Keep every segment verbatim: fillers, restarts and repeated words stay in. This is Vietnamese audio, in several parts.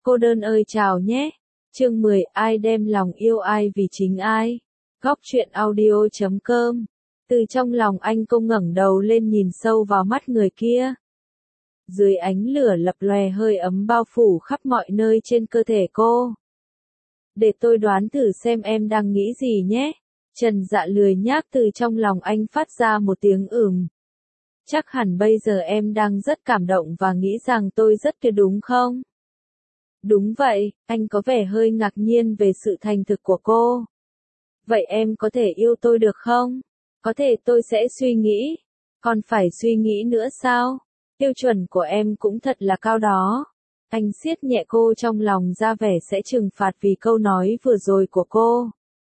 Cô đơn ơi chào nhé. Chương mười, ai đem lòng yêu ai vì chính ai. Góc truyện audio chấm com. Từ trong lòng anh cô ngẩng đầu lên nhìn sâu vào mắt người kia. Dưới ánh lửa lập lòe hơi ấm bao phủ khắp mọi nơi trên cơ thể cô. Để tôi đoán thử xem em đang nghĩ gì nhé. Trần Dạ lười nhác từ trong lòng anh phát ra một tiếng ừm. Chắc hẳn bây giờ em đang rất cảm động và nghĩ rằng tôi rất kia đúng không? Đúng vậy, anh có vẻ hơi ngạc nhiên về sự thành thực của cô. Vậy em có thể yêu tôi được không? Có thể tôi sẽ suy nghĩ. Còn phải suy nghĩ nữa sao? Tiêu chuẩn của em cũng thật là cao đó. Anh siết nhẹ cô trong lòng ra vẻ sẽ trừng phạt vì câu nói vừa rồi của cô.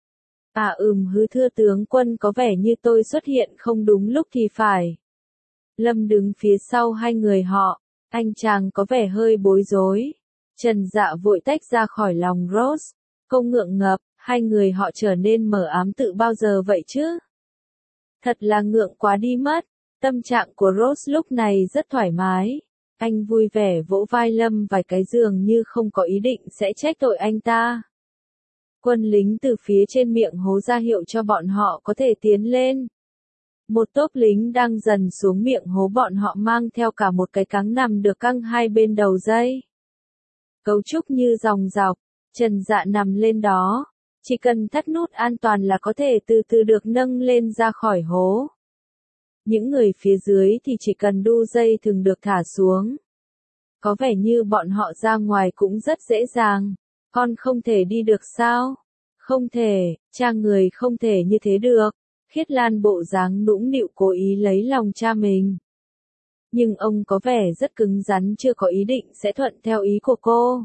À ừm hứ thưa tướng quân có vẻ như tôi xuất hiện không đúng lúc thì phải. Lâm đứng phía sau hai người họ, anh chàng có vẻ hơi bối rối. Trần Dạ vội tách ra khỏi lòng Rose. Cô ngượng ngập, hai người họ trở nên mờ ám tự bao giờ vậy chứ? Thật là ngượng quá đi mất. Tâm trạng của Rose lúc này rất thoải mái. Anh vui vẻ vỗ vai Lâm vài cái dường như không có ý định sẽ trách tội anh ta. Quân lính từ phía trên miệng hố ra hiệu cho bọn họ có thể tiến lên. Một tốp lính đang dần xuống miệng hố bọn họ mang theo cả một cái cáng nằm được căng hai bên đầu dây. Cấu trúc như dòng dọc, Trần Dạ nằm lên đó. Chỉ cần thắt nút an toàn là có thể từ từ được nâng lên ra khỏi hố. Những người phía dưới thì chỉ cần đu dây thường được thả xuống. Có vẻ như bọn họ ra ngoài cũng rất dễ dàng. Con không thể đi được sao? Không thể, cha người không thể như thế được. Khiết Lan bộ dáng nũng nịu cố ý lấy lòng cha mình. Nhưng ông có vẻ rất cứng rắn chưa có ý định sẽ thuận theo ý của cô.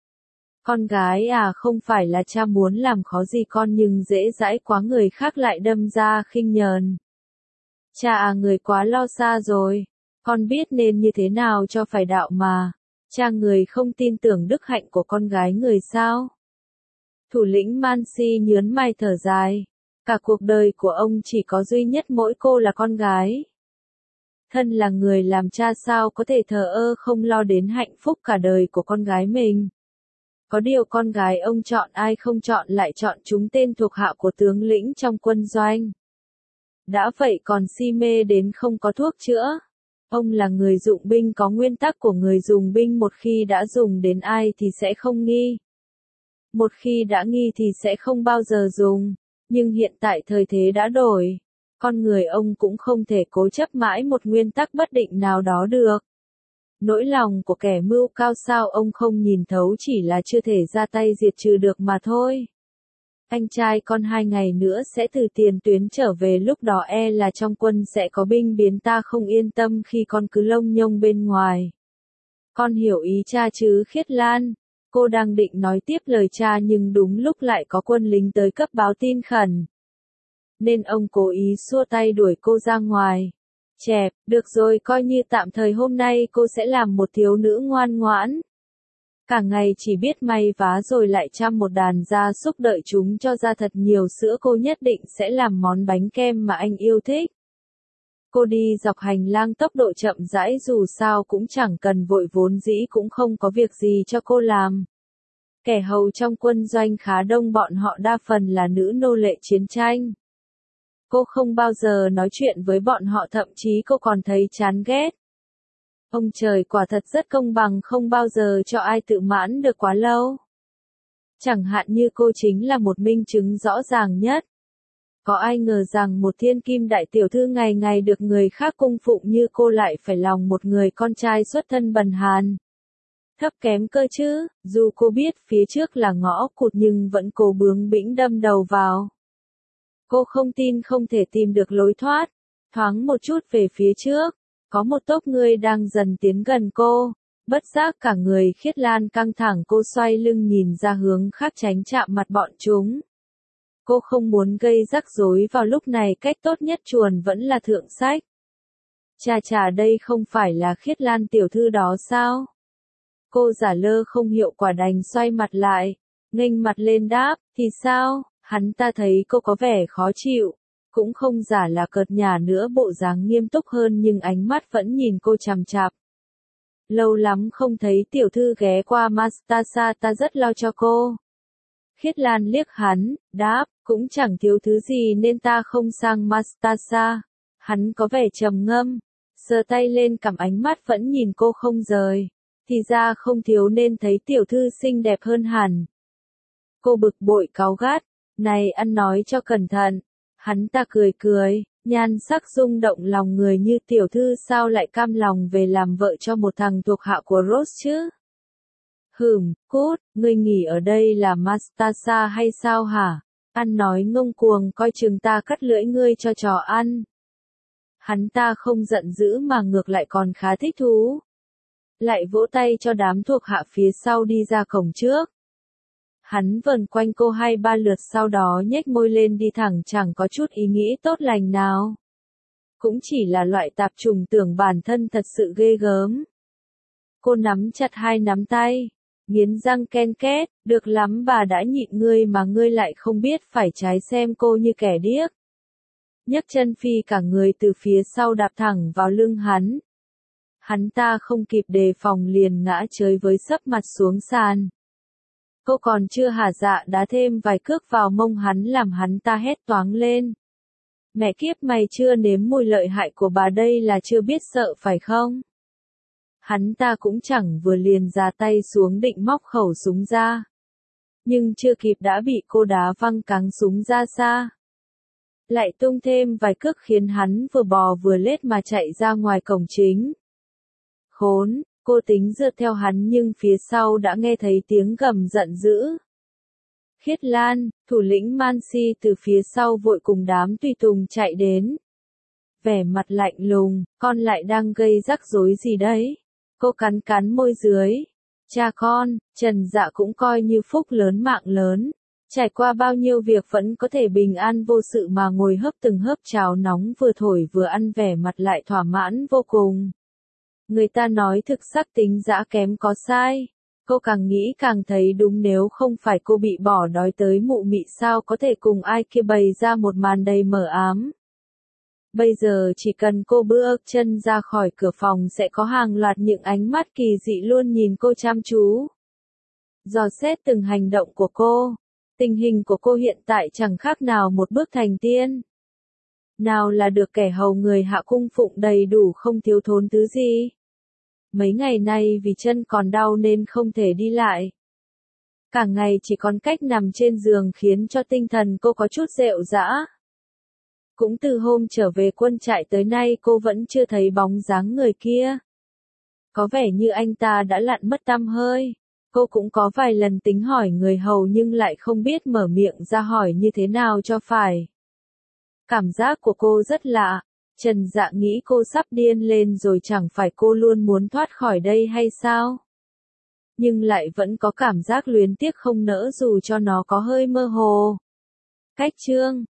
Con gái à không phải là cha muốn làm khó gì con nhưng dễ dãi quá người khác lại đâm ra khinh nhờn. Cha à người quá lo xa rồi, con biết nên như thế nào cho phải đạo mà. Cha người không tin tưởng đức hạnh của con gái người sao? Thủ lĩnh Mansi nhớn mày thở dài. Cả cuộc đời của ông chỉ có duy nhất mỗi cô là con gái. Thân là người làm cha sao có thể thờ ơ không lo đến hạnh phúc cả đời của con gái mình. Có điều con gái ông chọn ai không chọn lại chọn chúng tên thuộc hạ của tướng lĩnh trong quân doanh. Đã vậy còn si mê đến không có thuốc chữa. Ông là người dụng binh có nguyên tắc của người dùng binh một khi đã dùng đến ai thì sẽ không nghi. Một khi đã nghi thì sẽ không bao giờ dùng. Nhưng hiện tại thời thế đã đổi. Con người ông cũng không thể cố chấp mãi một nguyên tắc bất định nào đó được. Nỗi lòng của kẻ mưu cao sao ông không nhìn thấu chỉ là chưa thể ra tay diệt trừ được mà thôi. Anh trai con hai ngày nữa sẽ từ tiền tuyến trở về lúc đó e là trong quân sẽ có binh biến ta không yên tâm khi con cứ lông nhông bên ngoài. Con hiểu ý cha chứ Khiết Lan. Cô đang định nói tiếp lời cha nhưng đúng lúc lại có quân lính tới cấp báo tin khẩn. Nên ông cố ý xua tay đuổi cô ra ngoài. Chẹp, được rồi coi như tạm thời hôm nay cô sẽ làm một thiếu nữ ngoan ngoãn. Cả ngày chỉ biết may vá rồi lại chăm một đàn gia súc đợi chúng cho ra thật nhiều sữa cô nhất định sẽ làm món bánh kem mà anh yêu thích. Cô đi dọc hành lang tốc độ chậm rãi dù sao cũng chẳng cần vội vốn dĩ cũng không có việc gì cho cô làm. Kẻ hầu trong quân doanh khá đông bọn họ đa phần là nữ nô lệ chiến tranh. Cô không bao giờ nói chuyện với bọn họ thậm chí cô còn thấy chán ghét. Ông trời quả thật rất công bằng không bao giờ cho ai tự mãn được quá lâu. Chẳng hạn như cô chính là một minh chứng rõ ràng nhất. Có ai ngờ rằng một thiên kim đại tiểu thư ngày ngày được người khác cung phụng như cô lại phải lòng một người con trai xuất thân bần hàn. Thấp kém cơ chứ, dù cô biết phía trước là ngõ cụt nhưng vẫn cố bướng bĩnh đâm đầu vào. Cô không tin không thể tìm được lối thoát. Thoáng một chút về phía trước, có một tốp người đang dần tiến gần cô. Bất giác cả người Khiết Lan căng thẳng cô xoay lưng nhìn ra hướng khác tránh chạm mặt bọn chúng. Cô không muốn gây rắc rối vào lúc này cách tốt nhất chuồn vẫn là thượng sách. Chà chà đây không phải là Khiết Lan tiểu thư đó sao? Cô giả lơ không hiệu quả đành xoay mặt lại, nghênh mặt lên đáp, thì sao, hắn ta thấy cô có vẻ khó chịu, cũng không giả là cợt nhả nữa bộ dáng nghiêm túc hơn nhưng ánh mắt vẫn nhìn cô chằm chằm. lâu lắm không thấy tiểu thư ghé qua Mastasa, ta rất lo cho cô. Khiết Lan liếc hắn, đáp, cũng chẳng thiếu thứ gì nên ta không sang Mastasa. Hắn có vẻ trầm ngâm, sờ tay lên cằm, ánh mắt vẫn nhìn cô không rời. Thì ra không thiếu nên thấy tiểu thư xinh đẹp hơn hẳn. Cô bực bội cáu gắt, này ăn nói cho cẩn thận. Hắn ta cười cười, nhan sắc rung động lòng người như tiểu thư sao lại cam lòng về làm vợ cho một thằng thuộc hạ của Rose chứ? Hừm, cút, ngươi nghỉ ở đây là Mastasa hay sao hả? Ăn nói ngông cuồng, coi chừng ta cắt lưỡi ngươi cho chó ăn. Hắn ta không giận dữ mà ngược lại còn khá thích thú. Lại vỗ tay cho đám thuộc hạ phía sau đi ra cổng trước. Hắn vần quanh cô hai ba lượt sau đó nhếch môi lên đi thẳng, chẳng có chút ý nghĩ tốt lành nào. Cũng chỉ là loại tạp trùng tưởng bản thân thật sự ghê gớm. Cô nắm chặt hai nắm tay, nghiến răng ken két, được lắm, bà đã nhịn ngươi mà ngươi lại không biết phải trái, xem cô như kẻ điếc. Nhấc chân phi cả người từ phía sau đạp thẳng vào lưng hắn. Hắn ta không kịp đề phòng liền ngã chới với sấp mặt xuống sàn. Cô còn chưa hả dạ đá thêm vài cước vào mông hắn làm hắn ta hét toáng lên. Mẹ kiếp, mày chưa nếm mùi lợi hại của bà đây là chưa biết sợ phải không? Hắn ta cũng chẳng vừa liền ra tay xuống định móc khẩu súng ra. Nhưng chưa kịp đã bị cô đá văng cáng súng ra xa. Lại tung thêm vài cước khiến hắn vừa bò vừa lết mà chạy ra ngoài cổng chính. Khốn, cô tính rượt theo hắn nhưng phía sau đã nghe thấy tiếng gầm giận dữ. Khiết Lan, thủ lĩnh Mansi từ phía sau vội cùng đám tùy tùng chạy đến. Vẻ mặt lạnh lùng, con lại đang gây rắc rối gì đấy? Cô cắn cắn môi dưới. Cha con, Trần Dạ cũng coi như phúc lớn mạng lớn. Trải qua bao nhiêu việc vẫn có thể bình an vô sự mà ngồi hớp từng hớp cháo nóng vừa thổi vừa ăn, vẻ mặt lại thỏa mãn vô cùng. Người ta nói thực sắc tính dã kém có sai. Cô càng nghĩ càng thấy đúng, nếu không phải cô bị bỏ đói tới mụ mị sao có thể cùng ai kia bày ra một màn đầy mờ ám. Bây giờ chỉ cần cô bước chân ra khỏi cửa phòng sẽ có hàng loạt những ánh mắt kỳ dị luôn nhìn cô chăm chú. Dò xét từng hành động của cô. Tình hình của cô hiện tại chẳng khác nào một bước thành tiên. Nào là được kẻ hầu người hạ cung phụng đầy đủ, không thiếu thốn thứ gì. Mấy ngày nay vì chân còn đau nên không thể đi lại. Cả ngày chỉ còn cách nằm trên giường khiến cho tinh thần cô có chút rệu rã. Cũng từ hôm trở về quân trại tới nay cô vẫn chưa thấy bóng dáng người kia. Có vẻ như anh ta đã lặn mất tăm hơi. Cô cũng có vài lần tính hỏi người hầu nhưng lại không biết mở miệng ra hỏi như thế nào cho phải. Cảm giác của cô rất lạ. Trần Dạ nghĩ cô sắp điên lên rồi, chẳng phải cô luôn muốn thoát khỏi đây hay sao? Nhưng lại vẫn có cảm giác luyến tiếc không nỡ dù cho nó có hơi mơ hồ. Cách chương